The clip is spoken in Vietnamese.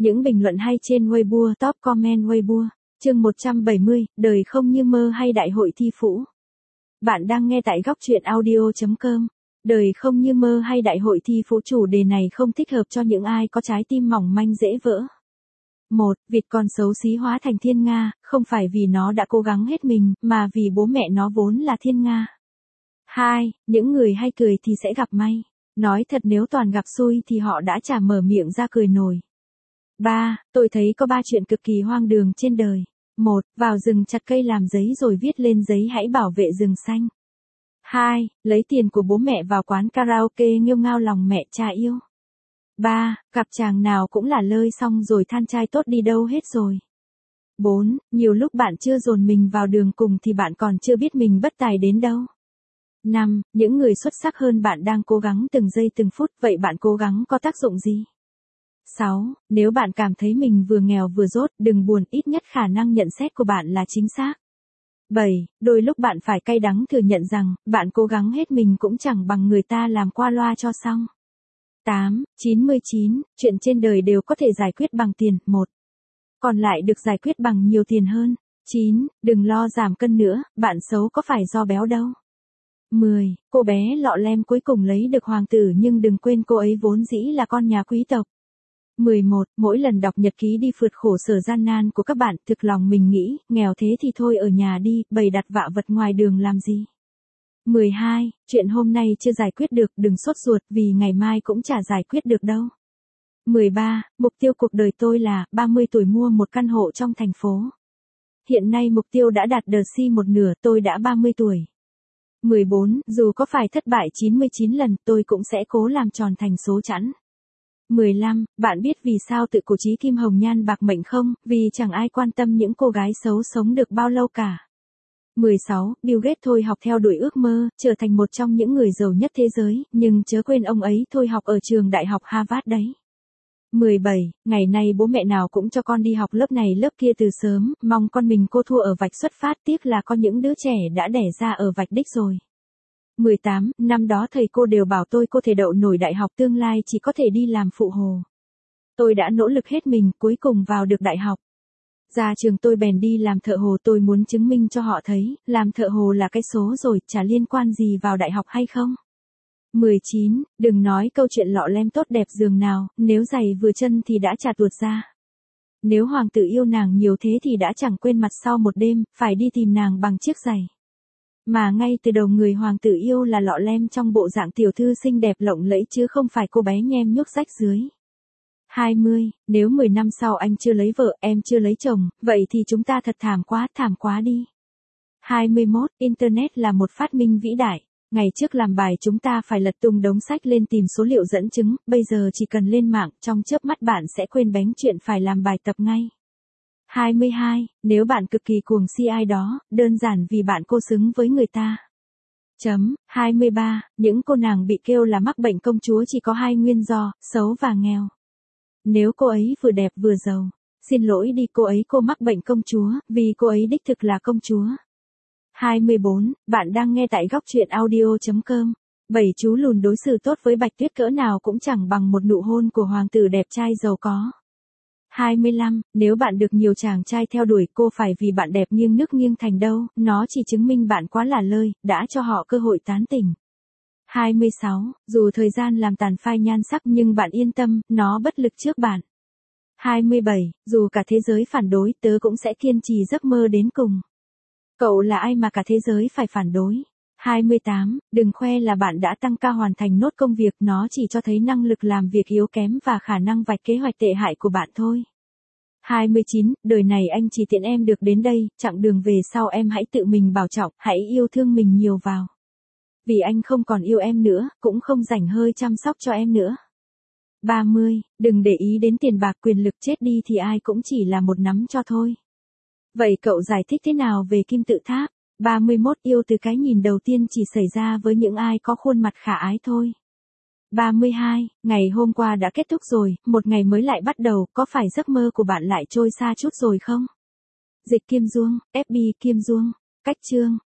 Những bình luận hay trên Weibo, top comment Weibo. Chương 170, đời không như mơ hay đại hội thi phũ. Bạn đang nghe tại góc truyện audio.com. Đời không như mơ hay đại hội thi phũ, chủ đề này không thích hợp cho những ai có trái tim mỏng manh dễ vỡ. 1. Vịt con xấu xí hóa thành thiên nga, không phải vì nó đã cố gắng hết mình, mà vì bố mẹ nó vốn là thiên nga. 2. Những người hay cười thì sẽ gặp may. Nói thật, nếu toàn gặp xui thì họ đã chả mở miệng ra cười nổi. 3. Tôi thấy có 3 chuyện cực kỳ hoang đường trên đời. 1. Vào rừng chặt cây làm giấy rồi viết lên giấy hãy bảo vệ rừng xanh. 2. Lấy tiền của bố mẹ vào quán karaoke nghêu ngao lòng mẹ cha yêu. 3. Gặp chàng nào cũng là lơi xong rồi than trai tốt đi đâu hết rồi. 4. Nhiều lúc bạn chưa dồn mình vào đường cùng thì bạn còn chưa biết mình bất tài đến đâu. 5. Những người xuất sắc hơn bạn đang cố gắng từng giây từng phút, vậy bạn cố gắng có tác dụng gì? 6. Nếu bạn cảm thấy mình vừa nghèo vừa dốt, đừng buồn, ít nhất khả năng nhận xét của bạn là chính xác. 7. Đôi lúc bạn phải cay đắng thừa nhận rằng, bạn cố gắng hết mình cũng chẳng bằng người ta làm qua loa cho xong. 8. 99. Chuyện trên đời đều có thể giải quyết bằng tiền. 1. Còn lại được giải quyết bằng nhiều tiền hơn. 9. Đừng lo giảm cân nữa, bạn xấu có phải do béo đâu. 10. Cô bé lọ lem cuối cùng lấy được hoàng tử, nhưng đừng quên cô ấy vốn dĩ là con nhà quý tộc. 11. Mỗi lần đọc nhật ký đi phượt khổ sở gian nan của các bạn, thực lòng mình nghĩ, nghèo thế thì thôi ở nhà đi, bày đặt vạ vật ngoài đường làm gì. 12. Chuyện hôm nay chưa giải quyết được, đừng sốt ruột vì ngày mai cũng chả giải quyết được đâu. 13. Mục tiêu cuộc đời tôi là 30 tuổi mua một căn hộ trong thành phố. Hiện nay mục tiêu đã đạt được một nửa, tôi đã 30 tuổi. 14. Dù có phải thất bại 99 lần, tôi cũng sẽ cố làm tròn thành số chẵn. 15. Bạn biết vì sao tự cổ chí Kim Hồng Nhan bạc mệnh không? Vì chẳng ai quan tâm những cô gái xấu sống được bao lâu cả. 16. Bill Gates thôi học theo đuổi ước mơ, trở thành một trong những người giàu nhất thế giới, nhưng chớ quên ông ấy thôi học ở trường đại học Harvard đấy. 17. Ngày nay bố mẹ nào cũng cho con đi học lớp này lớp kia từ sớm, mong con mình cô thua ở vạch xuất phát, tiếc là có những đứa trẻ đã đẻ ra ở vạch đích rồi. 18. Năm đó thầy cô đều bảo tôi cô thể đậu nổi đại học, tương lai chỉ có thể đi làm phụ hồ. Tôi đã nỗ lực hết mình, cuối cùng vào được đại học. Ra trường tôi bèn đi làm thợ hồ, tôi muốn chứng minh cho họ thấy, làm thợ hồ là cái số rồi, chả liên quan gì vào đại học hay không. 19. Đừng nói câu chuyện lọ lem tốt đẹp giường nào, nếu giày vừa chân thì đã chà tuột ra. Nếu hoàng tử yêu nàng nhiều thế thì đã chẳng quên mặt sau một đêm, phải đi tìm nàng bằng chiếc giày. Mà ngay từ đầu người hoàng tử yêu là lọ lem trong bộ dạng tiểu thư xinh đẹp lộng lẫy chứ không phải cô bé nhem nhuốc rách dưới. 20. Nếu 10 năm sau anh chưa lấy vợ, em chưa lấy chồng, vậy thì chúng ta thật thảm quá đi. 21. Internet là một phát minh vĩ đại. Ngày trước làm bài chúng ta phải lật tung đống sách lên tìm số liệu dẫn chứng, bây giờ chỉ cần lên mạng, trong chớp mắt bạn sẽ quên bén chuyện phải làm bài tập ngay. 22. Nếu bạn cực kỳ cuồng si ai đó, đơn giản vì bạn cô xứng với người ta. 23. Những cô nàng bị kêu là mắc bệnh công chúa chỉ có 2 nguyên do, xấu và nghèo. Nếu cô ấy vừa đẹp vừa giàu, xin lỗi đi cô mắc bệnh công chúa, vì cô ấy đích thực là công chúa. 24. Bạn đang nghe tại góc truyện audio.com. 7 chú lùn đối xử tốt với Bạch Tuyết cỡ nào cũng chẳng bằng một nụ hôn của hoàng tử đẹp trai giàu có. 25. Nếu bạn được nhiều chàng trai theo đuổi, cô phải vì bạn đẹp nghiêng nước nghiêng thành đâu, nó chỉ chứng minh bạn quá là lơi, đã cho họ cơ hội tán tỉnh. 26. Dù thời gian làm tàn phai nhan sắc nhưng bạn yên tâm, nó bất lực trước bạn. 27. Dù cả thế giới phản đối, tớ cũng sẽ kiên trì giấc mơ đến cùng. Cậu là ai mà cả thế giới phải phản đối? 28. Đừng khoe là bạn đã tăng ca hoàn thành nốt công việc, nó chỉ cho thấy năng lực làm việc yếu kém và khả năng vạch kế hoạch tệ hại của bạn thôi. 29. Đời này anh chỉ tiện em được đến đây, chặng đường về sau em hãy tự mình bảo trọng, hãy yêu thương mình nhiều vào. Vì anh không còn yêu em nữa, cũng không rảnh hơi chăm sóc cho em nữa. 30. Đừng để ý đến tiền bạc, quyền lực, chết đi thì ai cũng chỉ là một nắm cho thôi. Vậy cậu giải thích thế nào về kim tự tháp? 31. Yêu từ cái nhìn đầu tiên chỉ xảy ra với những ai có khuôn mặt khả ái thôi. 32. Ngày hôm qua đã kết thúc rồi, một ngày mới lại bắt đầu, có phải giấc mơ của bạn lại trôi xa chút rồi không? Dịch Kim Duông, FB Kim Duông, cách chương.